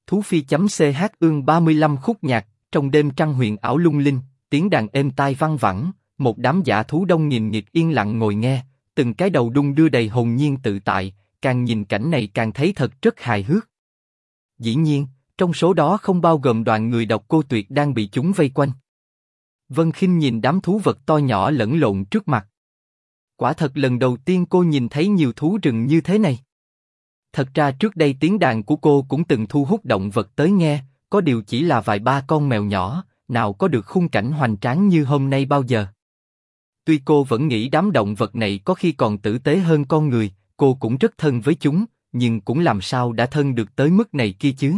Thú phi.ch ương 35 khúc nhạc, trong đêm trăng huyền ảo lung linh, tiếng đàn êm tai văng vẳng, một đám dã thú đông nghìn nghịt yên lặng ngồi nghe, từng cái đầu đung đưa đầy hồn nhiên tự tại, càng nhìn cảnh này càng thấy thật rất hài hước. Dĩ nhiên, trong số đó không bao gồm đoàn người Độc Cô Tuyệt đang bị chúng vây quanh. Vân Khinh nhìn đám thú vật to nhỏ lẫn lộn trước mặt. Quả thật lần đầu tiên cô nhìn thấy nhiều thú rừng như thế này. Thật ra trước đây tiếng đàn của cô cũng từng thu hút động vật tới nghe, có điều chỉ là vài ba con mèo nhỏ, nào có được khung cảnh hoành tráng như hôm nay bao giờ. Tuy cô vẫn nghĩ đám động vật này có khi còn tử tế hơn con người, cô cũng rất thân với chúng, nhưng cũng làm sao đã thân được tới mức này kia chứ?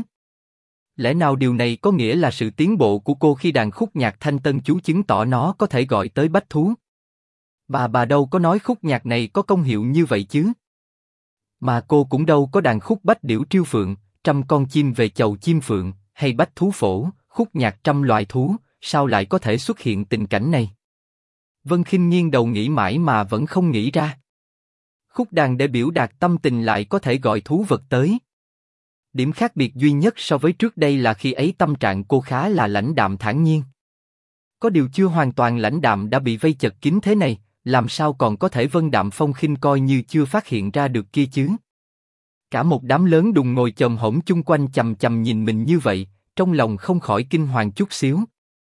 Lẽ nào điều này có nghĩa là sự tiến bộ của cô khi đàn khúc nhạc Thanh Tân Chú chứng tỏ nó có thể gọi tới bách thú? Bà đâu có nói khúc nhạc này có công hiệu như vậy chứ? Mà cô cũng đâu có đàn khúc bách điểu triêu phượng, trăm con chim về chầu chim phượng, hay bách thú phổ, khúc nhạc trăm loài thú, sao lại có thể xuất hiện tình cảnh này? Vân Khinh nghiêng đầu nghĩ mãi mà vẫn không nghĩ ra. Khúc đàn để biểu đạt tâm tình lại có thể gọi thú vật tới. Điểm khác biệt duy nhất so với trước đây là khi ấy tâm trạng cô khá là lãnh đạm thản nhiên. Có điều chưa hoàn toàn lãnh đạm đã bị vây chật kín thế này, làm sao còn có thể vân đạm phong khinh coi như chưa phát hiện ra được kia chứ? Cả một đám lớn đùng ngồi chồm hổm chung quanh chằm chằm nhìn mình như vậy, trong lòng không khỏi kinh hoàng chút xíu.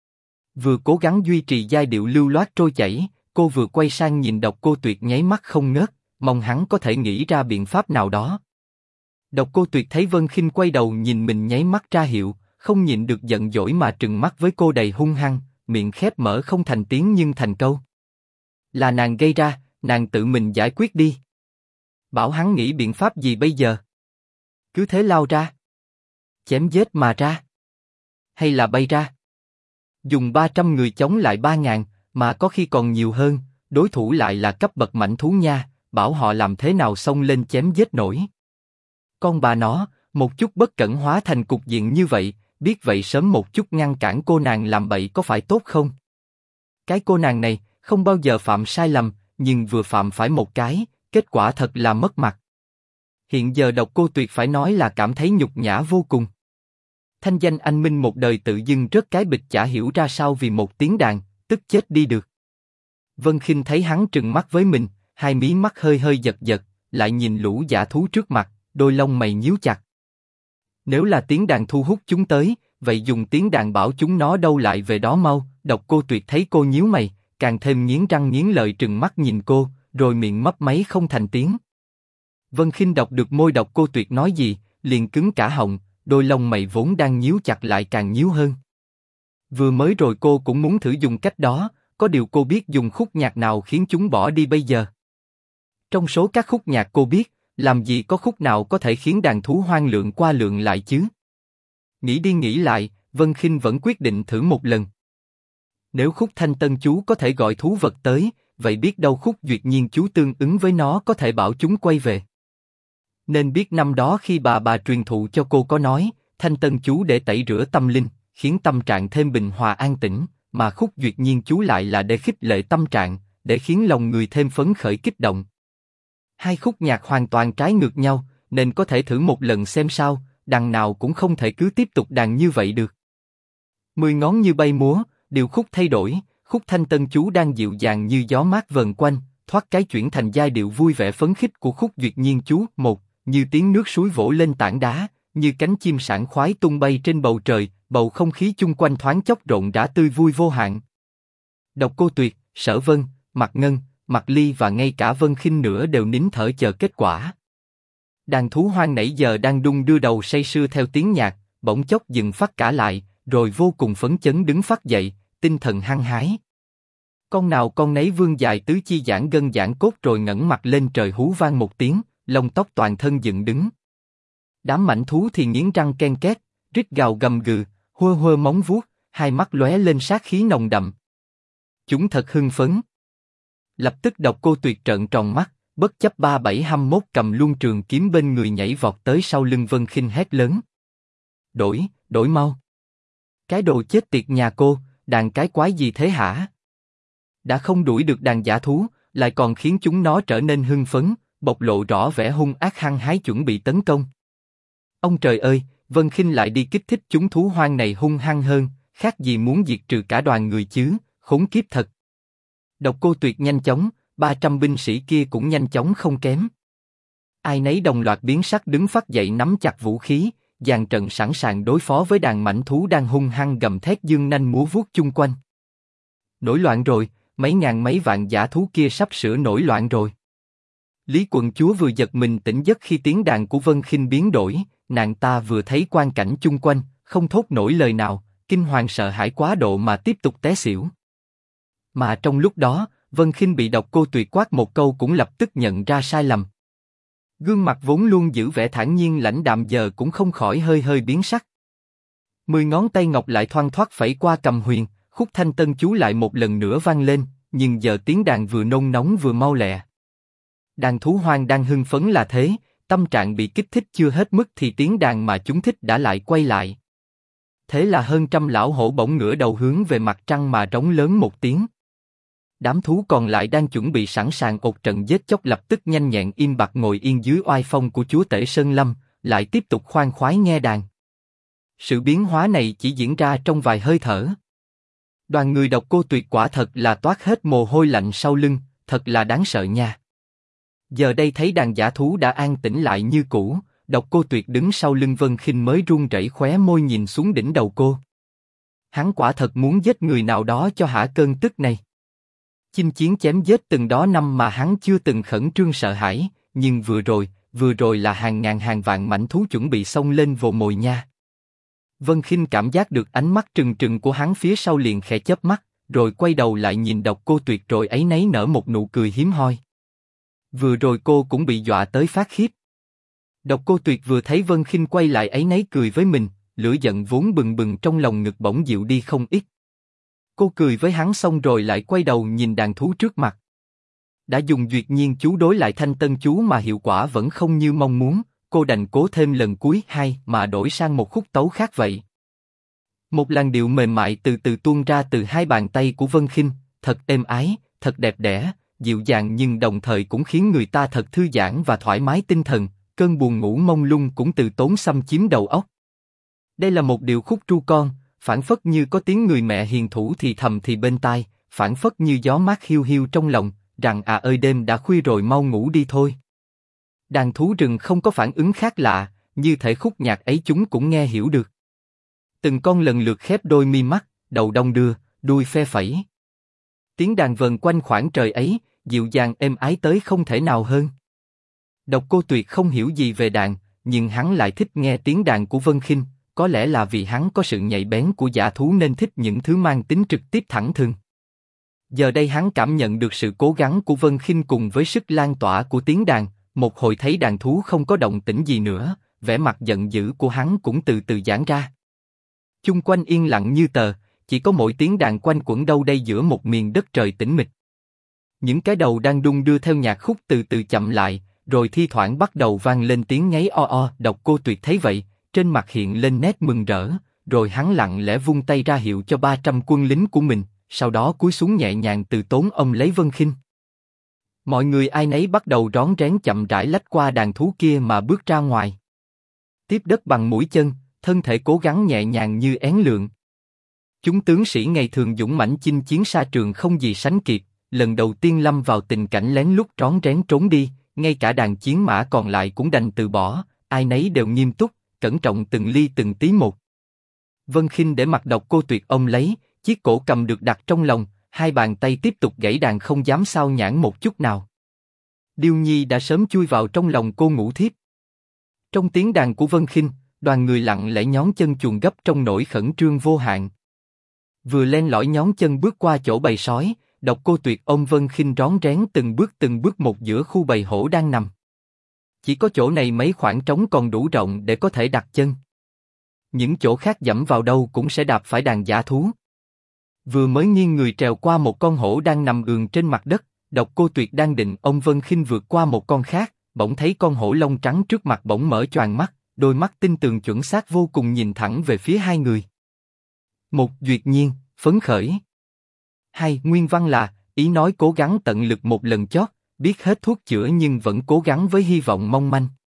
Vừa cố gắng duy trì giai điệu lưu loát trôi chảy, cô vừa quay sang nhìn Độc Cô Tuyệt nháy mắt không ngớt, mong hắn có thể nghĩ ra biện pháp nào đó. Độc Cô Tuyệt thấy Vân Khinh quay đầu nhìn mình nháy mắt ra hiệu, không nhịn được giận dỗi mà trừng mắt với cô đầy hung hăng, miệng khép mở không thành tiếng nhưng thành câu. Là nàng gây ra, nàng tự mình giải quyết đi. Bảo hắn nghĩ biện pháp gì bây giờ? Cứ thế lao ra? Chém giết mà ra? Hay là bay ra? Dùng 300 người chống lại 3.000, mà có khi còn nhiều hơn, đối thủ lại là cấp bậc mãnh thú nha, bảo họ làm thế nào xông lên chém giết nổi. Con bà nó, một chút bất cẩn hóa thành cục diện như vậy, biết vậy sớm một chút ngăn cản cô nàng làm bậy có phải tốt không? Cái cô nàng này, không bao giờ phạm sai lầm, nhưng vừa phạm phải một cái, kết quả thật là mất mặt. Hiện giờ Độc Cô Tuyệt phải nói là cảm thấy nhục nhã vô cùng. Thanh danh anh minh một đời tự dưng rớt cái bịch chả hiểu ra sao vì một tiếng đàn, tức chết đi được. Vân Khinh thấy hắn trừng mắt với mình, hai mí mắt hơi hơi giật giật, lại nhìn lũ dã thú trước mặt, đôi lông mày nhíu chặt. Nếu là tiếng đàn thu hút chúng tới, vậy dùng tiếng đàn bảo chúng nó đâu lại về đó mau. Độc Cô Tuyệt thấy cô nhíu mày, càng thêm nghiến răng nghiến lợi trừng mắt nhìn cô, rồi miệng mấp máy không thành tiếng. Vân Khinh đọc được môi Độc Cô Tuyệt nói gì, liền cứng cả họng, đôi lông mày vốn đang nhíu chặt lại càng nhíu hơn. Vừa mới rồi cô cũng muốn thử dùng cách đó, có điều cô biết dùng khúc nhạc nào khiến chúng bỏ đi bây giờ. Trong số các khúc nhạc cô biết, làm gì có khúc nào có thể khiến đàn thú hoang lượn qua lượn lại chứ? Nghĩ đi nghĩ lại, Vân Khinh vẫn quyết định thử một lần. Nếu khúc Thanh Tân Chú có thể gọi thú vật tới, vậy biết đâu khúc Duyệt Nhiên Chú tương ứng với nó có thể bảo chúng quay về. Nên biết năm đó khi bà truyền thụ cho cô có nói, Thanh Tân Chú để tẩy rửa tâm linh, khiến tâm trạng thêm bình hòa an tĩnh, mà khúc Duyệt Nhiên Chú lại là để khích lệ tâm trạng, để khiến lòng người thêm phấn khởi kích động. Hai khúc nhạc hoàn toàn trái ngược nhau, nên có thể thử một lần xem sao, đằng nào cũng không thể cứ tiếp tục đàn như vậy được. 10 ngón như bay múa, điều khúc thay đổi, khúc Thanh Tân Chú đang dịu dàng như gió mát vần quanh, thoát cái chuyển thành giai điệu vui vẻ phấn khích của khúc Duyệt Nhiên Chú. Một, như tiếng nước suối vỗ lên tảng đá, như cánh chim sảng khoái tung bay trên bầu trời, bầu không khí chung quanh thoáng chốc rộn rã tươi vui vô hạn. Độc Cô Tuyệt, Sở Vân, Mạc Ngân, Mạc Ly và ngay cả Vân Khinh nữa đều nín thở chờ kết quả. Đàn thú hoang nãy giờ đang đung đưa đầu say sưa theo tiếng nhạc, bỗng chốc dừng phát cả lại, rồi vô cùng phấn chấn đứng phát dậy, tinh thần hăng hái. Con nào con nấy vươn dài tứ chi giãn gân giãn cốt rồi ngẩng mặt lên trời hú vang một tiếng, lông tóc toàn thân dựng đứng. Đám mãnh thú thì nghiến răng ken két, rít gào gầm gừ, hơ hơ móng vuốt, hai mắt lóe lên sát khí nồng đậm. Chúng thật hưng phấn. Lập tức Độc Cô Tuyệt trợn tròn mắt, bất chấp 3721 cầm luân trường kiếm bên người nhảy vọt tới sau lưng Vân Khinh hét lớn. Đổi mau. Cái đồ chết tiệt nhà cô, đàn cái quái gì thế hả? Đã không đuổi được đàn dã thú, lại còn khiến chúng nó trở nên hưng phấn, bộc lộ rõ vẻ hung ác hăng hái chuẩn bị tấn công. Ông trời ơi, Vân Khinh lại đi kích thích chúng thú hoang này hung hăng hơn, khác gì muốn diệt trừ cả đoàn người chứ, khốn kiếp thật. Độc Cô Tuyệt nhanh chóng, 300 binh sĩ kia cũng nhanh chóng không kém. Ai nấy đồng loạt biến sắc đứng phắt dậy nắm chặt vũ khí, dàn trận sẵn sàng đối phó với đàn mãnh thú đang hung hăng gầm thét dương nanh múa vuốt chung quanh. Nổi loạn rồi, mấy ngàn mấy vạn dã thú kia sắp sửa nổi loạn rồi. Lý quận chúa vừa giật mình tỉnh giấc khi tiếng đàn của Vân Khinh biến đổi, nàng ta vừa thấy quang cảnh chung quanh, không thốt nổi lời nào, kinh hoàng sợ hãi quá độ mà tiếp tục té xỉu. Mà trong lúc đó, Vân Khinh bị Độc Cô Tuyệt quát một câu cũng lập tức nhận ra sai lầm. Gương mặt vốn luôn giữ vẻ thản nhiên lãnh đạm giờ cũng không khỏi hơi hơi biến sắc. 10 ngón tay ngọc lại thoăn thoắt phẩy qua cầm huyền, khúc thanh tân chú lại một lần nữa vang lên, nhưng giờ tiếng đàn vừa nôn nóng vừa mau lẹ. Đàn thú hoang đang hưng phấn là thế, tâm trạng bị kích thích chưa hết mức thì tiếng đàn mà chúng thích đã lại quay lại. Thế là hơn trăm lão hổ bỗng ngửa đầu hướng về mặt trăng mà rống lớn một tiếng. Đám thú còn lại đang chuẩn bị sẵn sàng ột trận giết chóc lập tức nhanh nhẹn im bặt ngồi yên dưới oai phong của chúa tể Sơn Lâm, lại tiếp tục khoan khoái nghe đàn. Sự biến hóa này chỉ diễn ra trong vài hơi thở. Đoàn người Độc Cô Tuyệt quả thật là toát hết mồ hôi lạnh sau lưng, thật là đáng sợ nha. Giờ đây thấy đàn dã thú đã an tĩnh lại như cũ, Độc Cô Tuyệt đứng sau lưng Vân Khinh mới run rẩy khóe môi nhìn xuống đỉnh đầu cô. Hắn quả thật muốn giết người nào đó cho hả cơn tức này. Chinh chiến chém giết từng đó năm mà hắn chưa từng khẩn trương sợ hãi, nhưng vừa rồi là hàng ngàn hàng vạn mãnh thú chuẩn bị xông lên vồ mồi nha. Vân Khinh cảm giác được ánh mắt trừng trừng của hắn phía sau liền khẽ chớp mắt, rồi quay đầu lại nhìn Độc Cô Tuyệt rồi áy náy nở một nụ cười hiếm hoi. Vừa rồi cô cũng bị dọa tới phát khiếp. Độc Cô Tuyệt vừa thấy Vân Khinh quay lại áy náy cười với mình, lửa giận vốn bừng bừng trong lòng ngực bỗng dịu đi không ít. Cô cười với hắn xong rồi lại quay đầu nhìn đàn thú trước mặt. Đã dùng duyệt nhiên chú đối lại thanh tân chú mà hiệu quả vẫn không như mong muốn, cô đành cố thêm lần cuối hai mà đổi sang một khúc tấu khác vậy. Một làn điệu mềm mại từ từ tuôn ra từ hai bàn tay của Vân Khinh, thật êm ái, thật đẹp đẽ, dịu dàng nhưng đồng thời cũng khiến người ta thật thư giãn và thoải mái tinh thần, cơn buồn ngủ mông lung cũng từ tốn xâm chiếm đầu óc. Đây là một điệu khúc ru con, phảng phất như có tiếng người mẹ hiền thủ thì thầm thì bên tai, phảng phất như gió mát hiu hiu trong lòng, rằng à ơi đêm đã khuya rồi mau ngủ đi thôi. Đàn thú rừng không có phản ứng khác lạ, như thể khúc nhạc ấy chúng cũng nghe hiểu được. Từng con lần lượt khép đôi mi mắt, đầu đong đưa, đuôi phe phẩy. Tiếng đàn vần quanh khoảng trời ấy, dịu dàng êm ái tới không thể nào hơn. Độc Cô Tuyệt không hiểu gì về đàn, nhưng hắn lại thích nghe tiếng đàn của Vân Khinh, có lẽ là vì hắn có sự nhạy bén của dã thú nên thích những thứ mang tính trực tiếp thẳng thừng. Giờ đây hắn cảm nhận được sự cố gắng của Vân Khinh cùng với sức lan tỏa của tiếng đàn, một hồi thấy đàn thú không có động tĩnh gì nữa, vẻ mặt giận dữ của hắn cũng từ từ giãn ra. Chung quanh yên lặng như tờ, chỉ có mỗi tiếng đàn quanh quẩn đâu đây giữa một miền đất trời tĩnh mịch. Những cái đầu đang đung đưa theo nhạc khúc từ từ chậm lại, rồi thi thoảng bắt đầu vang lên tiếng ngáy o o. Độc Cô Tuyệt thấy vậy, trên mặt hiện lên nét mừng rỡ, rồi hắn lặng lẽ vung tay ra hiệu cho 300 quân lính của mình, sau đó cúi xuống nhẹ nhàng từ tốn ôm lấy Vân Khinh. Mọi người ai nấy bắt đầu rón rén chậm rãi lách qua đàn thú kia mà bước ra ngoài. Tiếp đất bằng mũi chân, thân thể cố gắng nhẹ nhàng như én lượn. Chúng tướng sĩ ngày thường dũng mãnh chinh chiến xa trường không gì sánh kịp, lần đầu tiên lâm vào tình cảnh lén lút rón rén trốn đi, ngay cả đàn chiến mã còn lại cũng đành từ bỏ, ai nấy đều nghiêm túc, cẩn trọng từng ly từng tí một. Vân Khinh để mặt Độc Cô Tuyệt ôm lấy, chiếc cổ cầm được đặt trong lòng, hai bàn tay tiếp tục gảy đàn không dám sao nhãng một chút nào. Điêu Nhi đã sớm chui vào trong lòng cô ngủ thiếp. Trong tiếng đàn của Vân Khinh, đoàn người lặng lẽ nhón chân chuồn gấp trong nỗi khẩn trương vô hạn. Vừa len lỏi nhón chân bước qua chỗ bầy sói, Độc Cô Tuyệt ôm Vân Khinh rón rén từng bước một giữa khu bầy hổ đang nằm. Chỉ có chỗ này mấy khoảng trống còn đủ rộng để có thể đặt chân. Những chỗ khác dẫm vào đâu cũng sẽ đạp phải đàn dã thú. Vừa mới nghiêng người trèo qua một con hổ đang nằm ườn trên mặt đất, Độc Cô Tuyệt đang định ôm Vân Khinh vượt qua một con khác, bỗng thấy con hổ lông trắng trước mặt bỗng mở choàng mắt, đôi mắt tinh tường chuẩn xác vô cùng nhìn thẳng về phía hai người. Một, duyệt nhiên, phấn khởi. Hai, nguyên văn là, ý nói cố gắng tận lực một lần chót, biết hết thuốc chữa nhưng vẫn cố gắng với hy vọng mong manh.